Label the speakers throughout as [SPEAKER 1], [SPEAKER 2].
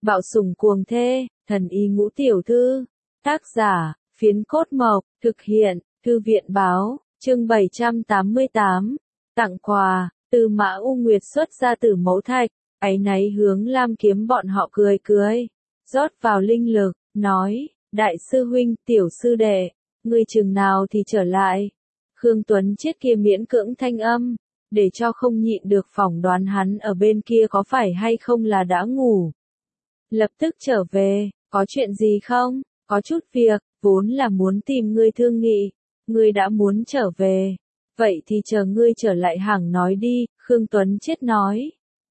[SPEAKER 1] Bạo sủng cuồng thê, thần y ngũ tiểu thư. Tác giả, Phiến Cốt Mộc, thực hiện, Thư viện báo, chương 788. Tặng quà, Tư Mã U Nguyệt xuất ra từ mẫu thạch, áy náy hướng Lam Kiếm bọn họ cười cười, rót vào linh lực, nói, đại sư huynh, tiểu sư đệ, ngươi chừng nào thì trở lại. Khương Tuấn Chiết kia miễn cưỡng thanh âm, để cho không nhịn được phỏng đoán hắn ở bên kia có phải hay không là đã ngủ. Lập tức trở về, có chuyện gì không? Có chút việc, vốn là muốn tìm ngươi thương nghị, ngươi đã muốn trở về. Vậy thì chờ ngươi trở lại hẳn nói đi, Khương Tuấn Chiết nói.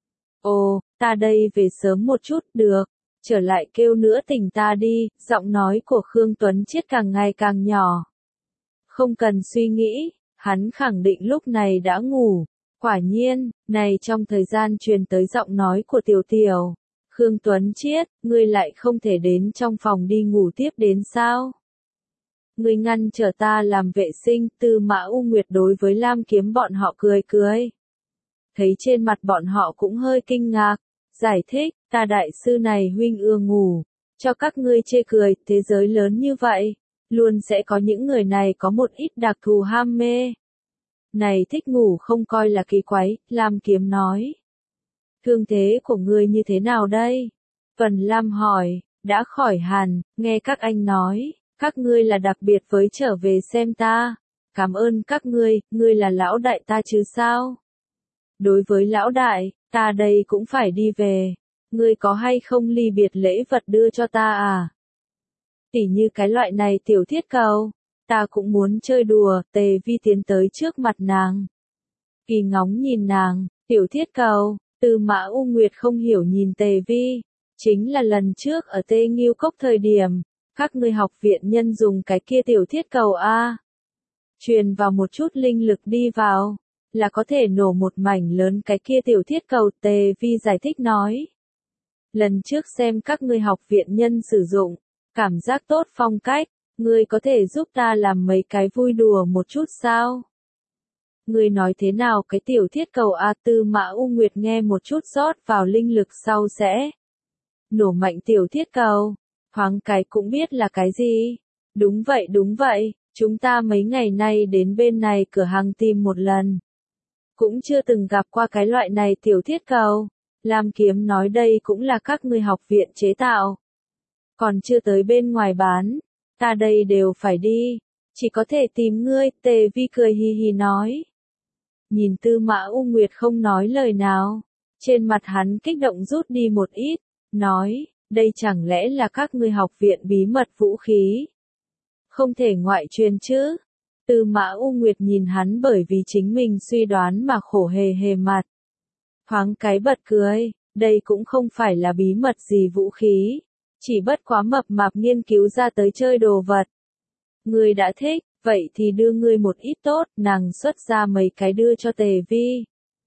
[SPEAKER 1] Ồ, ta đây về sớm một chút, được, trở lại kêu nữa tỉnh ta đi, giọng nói của Khương Tuấn Chiết càng ngày càng nhỏ. Không cần suy nghĩ, hắn khẳng định lúc này đã ngủ. Quả nhiên, này trong thời gian truyền tới giọng nói của Tiểu Tiểu. Khương Tuấn Chiết, ngươi lại không thể đến trong phòng đi ngủ tiếp đến sao? Ngươi ngăn trở ta làm vệ sinh, Tư Mã U Nguyệt đối với Lam Kiếm bọn họ cười cười. Thấy trên mặt bọn họ cũng hơi kinh ngạc, giải thích, ta đại sư này huynh ưa ngủ, cho các ngươi chê cười, thế giới lớn như vậy, luôn sẽ có những người này có một ít đặc thù ham mê. Này thích ngủ không coi là kỳ quái, Lam Kiếm nói. Thương thế của ngươi như thế nào đây? Phần Lam hỏi, đã khỏi hẳn, nghe các anh nói, các ngươi là đặc biệt với trở về xem ta. Cảm ơn các ngươi là lão đại ta chứ sao? Đối với lão đại, ta đây cũng phải đi về. Ngươi có hay không ly biệt lễ vật đưa cho ta à? Tỉ như cái loại này tiểu thiết cầu, ta cũng muốn chơi đùa, Tề Vi tiến tới trước mặt nàng. Kỳ ngóng nhìn nàng, tiểu thiết cầu. Tư Mã U Nguyệt không hiểu nhìn Tề Vi, chính là lần trước ở Tê Nghiêu Cốc thời điểm, các ngươi học viện nhân dùng cái kia tiểu thiết cầu a, truyền vào một chút linh lực đi vào, là có thể nổ một mảnh lớn cái kia tiểu thiết cầu, Tề Vi giải thích nói. Lần trước xem các ngươi học viện nhân sử dụng, cảm giác tốt phong cách, ngươi có thể giúp ta làm mấy cái vui đùa một chút sao? Ngươi nói thế nào cái tiểu thiết cầu A, Tư Mã U Nguyệt nghe một chút rót vào linh lực sau sẽ nổ mạnh tiểu thiết cầu, thoáng cái cũng biết là cái gì. Đúng vậy, chúng ta mấy ngày nay đến bên này cửa hàng tìm một lần. Cũng chưa từng gặp qua cái loại này tiểu thiết cầu. Lam Kiếm nói đây cũng là các ngươi học viện chế tạo. Còn chưa tới bên ngoài bán, ta đây đều phải đi, chỉ có thể tìm ngươi, Tề Vi cười hì hì nói. Nhìn Tư Mã U Nguyệt không nói lời nào, trên mặt hắn kích động rút đi một ít, nói, đây chẳng lẽ là các ngươi học viện bí mật vũ khí? Không thể ngoại truyền chứ? Tư Mã U Nguyệt nhìn hắn bởi vì chính mình suy đoán mà khổ hề hề mặt. Thoáng cái bật cười, đây cũng không phải là bí mật gì vũ khí, chỉ bất quá mập mạp nghiên cứu ra tới chơi đồ vật. Ngươi đã thích, vậy thì đưa ngươi một ít tốt, nàng xuất ra mấy cái đưa cho Tề Vi.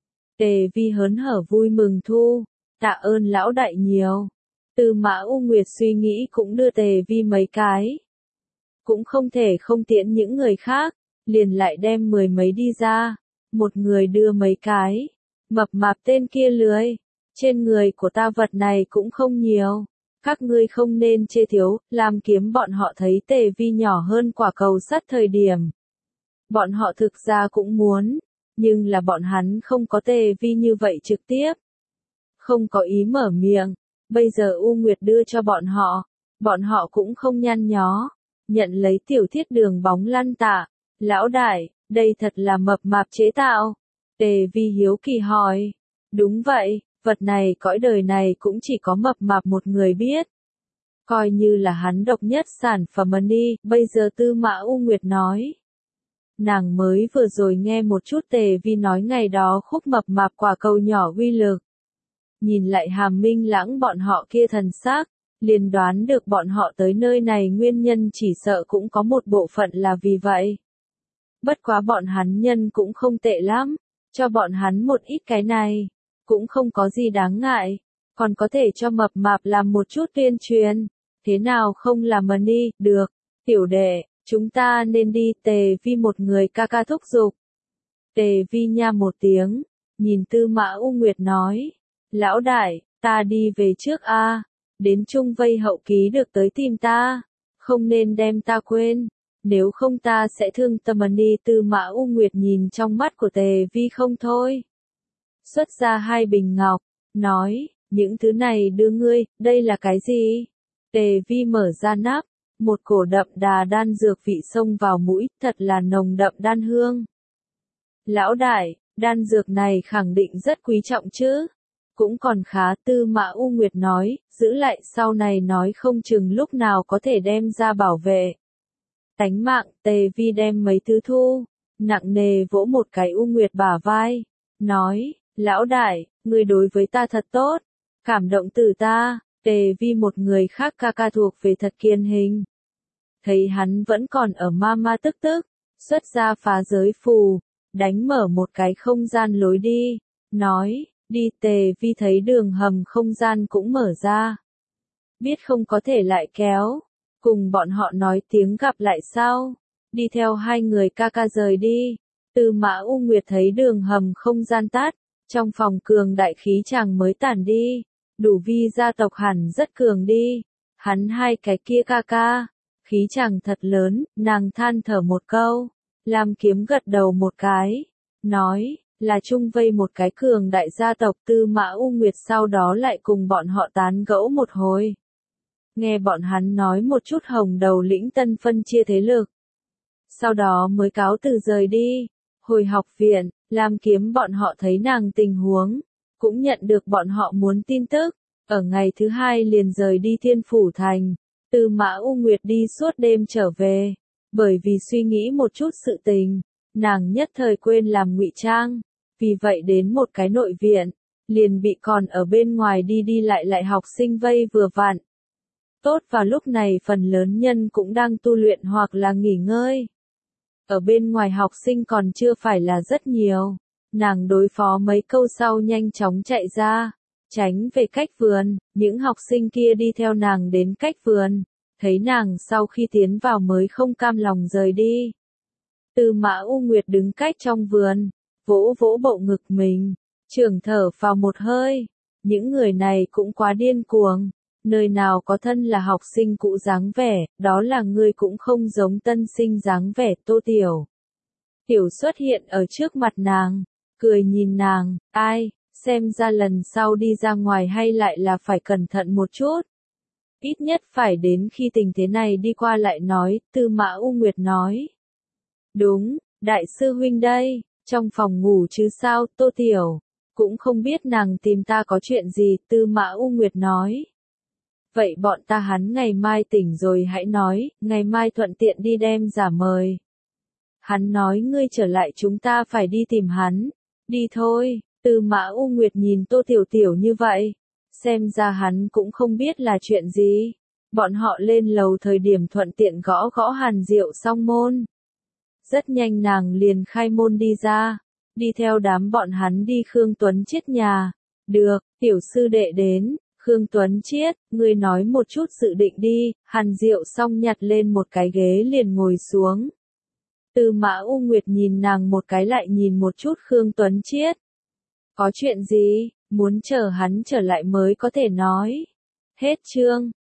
[SPEAKER 1] Tề Vi hớn hở vui mừng thu, tạ ơn lão đại nhiều. Tư Mã U Nguyệt suy nghĩ cũng đưa Tề Vi mấy cái. Cũng không thể không tiễn những người khác, liền lại đem mười mấy đi ra, một người đưa mấy cái. Mập mạp tên kia lười, trên người của ta vật này cũng không nhiều. Các ngươi không nên chê thiếu, Lam Kiếm bọn họ thấy Tề Vi nhỏ hơn quả cầu sắt thời điểm. Bọn họ thực ra cũng muốn, nhưng là bọn hắn không có Tề Vi như vậy trực tiếp. Không có ý mở miệng, bây giờ U Nguyệt đưa cho bọn họ cũng không nhăn nhó, nhận lấy tiểu thiết đường bóng lăn tạ. Lão đại, đây thật là mập mạp chế tạo. Tề Vi hiếu kỳ hỏi, đúng vậy. Vật này cõi đời này cũng chỉ có mập mạp một người biết. Coi như là hắn độc nhất sản phẩm đi, bây giờ Tư Mã U Nguyệt nói. Nàng mới vừa rồi nghe một chút Tề Vi nói ngày đó khúc mập mạp quả cầu nhỏ uy lực. Nhìn lại Hàm Minh Lãng bọn họ kia thần sắc, liền đoán được bọn họ tới nơi này nguyên nhân chỉ sợ cũng có một bộ phận là vì vậy. Bất quá bọn hắn nhân cũng không tệ lắm, cho bọn hắn một ít cái này. Cũng không có gì đáng ngại, còn có thể cho mập mạp làm một chút tuyên truyền, thế nào không làm mà đi, được, tiểu đệ, chúng ta nên đi, Tề Vi một người ca ca thúc giục. Tề Vi nha một tiếng, nhìn Tư Mã U Nguyệt nói, lão đại, ta đi về trước a, đến chung vây hậu ký được tới tìm ta, không nên đem ta quên, nếu không ta sẽ thương tâm đi. Tư Mã U Nguyệt nhìn trong mắt của Tề Vi không thôi. Xuất ra 2 bình ngọc, nói, những thứ này đưa ngươi, đây là cái gì? Tề Vi mở ra nắp, một cổ đậm đà đan dược vị xông vào mũi, thật là nồng đậm đan hương. Lão đại, đan dược này khẳng định rất quý trọng chứ? Cũng còn khá. Tư Mã U Nguyệt nói, giữ lại sau này nói không chừng lúc nào có thể đem ra bảo vệ tánh mạng. Tề Vi đem mấy thứ thu, nặng nề vỗ một cái U Nguyệt bả vai, nói, lão đại, ngươi đối với ta thật tốt, cảm động từ ta. Tề Vi một người khác ca ca thuộc về thật kiên hình. Thấy hắn vẫn còn ở ma tức, xuất ra phá giới phù, đánh mở một cái không gian lối đi, nói, đi. Tề Vi thấy đường hầm không gian cũng mở ra. Biết không có thể lại kéo, cùng bọn họ nói tiếng gặp lại sau, đi theo 2 người ca ca rời đi. Tư Mã U Nguyệt thấy đường hầm không gian tắt, trong phòng cường đại khí chàng mới tản đi, đủ vi gia tộc hẳn rất cường đi. Hắn 2 cái kia ca ca, khí chàng thật lớn, nàng than thở một câu. Lam Kiếm gật đầu một cái, nói, là chung vây một cái cường đại gia tộc. Tư Mã U Nguyệt sau đó lại cùng bọn họ tán gẫu một hồi. Nghe bọn hắn nói một chút Hồng Đầu lĩnh tân phân chia thế lực. Sau đó mới cáo từ rời đi. Hồi học viện, Lam Kiếm bọn họ thấy nàng tình huống, cũng nhận được bọn họ muốn tin tức. Ở ngày thứ 2 liền rời đi Thiên Phủ Thành. Tư Mã U Nguyệt đi suốt đêm trở về. Bởi vì suy nghĩ một chút sự tình, nàng nhất thời quên làm ngụy trang. Vì vậy đến một cái nội viện, liền bị còn ở bên ngoài đi lại học sinh vây vừa vặn. Tốt vào lúc này phần lớn nhân cũng đang tu luyện hoặc là nghỉ ngơi. Ở bên ngoài học sinh còn chưa phải là rất nhiều. Nàng đối phó mấy câu sau nhanh chóng chạy ra, tránh về cách vườn. Những học sinh kia đi theo nàng đến cách vườn, thấy nàng sau khi tiến vào mới không cam lòng rời đi. Tư Mã U Nguyệt đứng cách trong vườn, vỗ vỗ bộ ngực mình, trưởng thở vào một hơi. Những người này cũng quá điên cuồng. Nơi nào có thân là học sinh cũ dáng vẻ, đó là ngươi cũng không giống tân sinh dáng vẻ. Tô Tiểu Tiểu xuất hiện ở trước mặt nàng, cười nhìn nàng, ai, xem ra lần sau đi ra ngoài hay lại là phải cẩn thận một chút. Ít nhất phải đến khi tình thế này đi qua lại nói. Tư Mã U Nguyệt nói. Đúng, đại sư huynh đây, trong phòng ngủ chứ sao. Tô Tiểu cũng không biết nàng tìm ta có chuyện gì. Tư Mã U Nguyệt nói. Vậy bọn ta hắn ngày mai tỉnh rồi hãy nói, ngày mai thuận tiện đi đem giả mời. Hắn nói ngươi trở lại chúng ta phải đi tìm hắn. Đi thôi. Tư Mã U Nguyệt nhìn Tô Tiểu Tiểu như vậy, xem ra hắn cũng không biết là chuyện gì. Bọn họ lên lầu thời điểm thuận tiện gõ gõ Hàn Diệu xong môn. Rất nhanh nàng liền khai môn đi ra, đi theo đám bọn hắn đi Khương Tuấn Chiết nhà. Được, tiểu sư đệ đến. Khương Tuấn Chiết, ngươi nói một chút dự định đi. Hàn Diệu xong nhặt lên một cái ghế liền ngồi xuống. Tư Mã U Nguyệt nhìn nàng một cái lại nhìn một chút Khương Tuấn Chiết. Có chuyện gì, muốn chờ hắn trở lại mới có thể nói. Hết chương.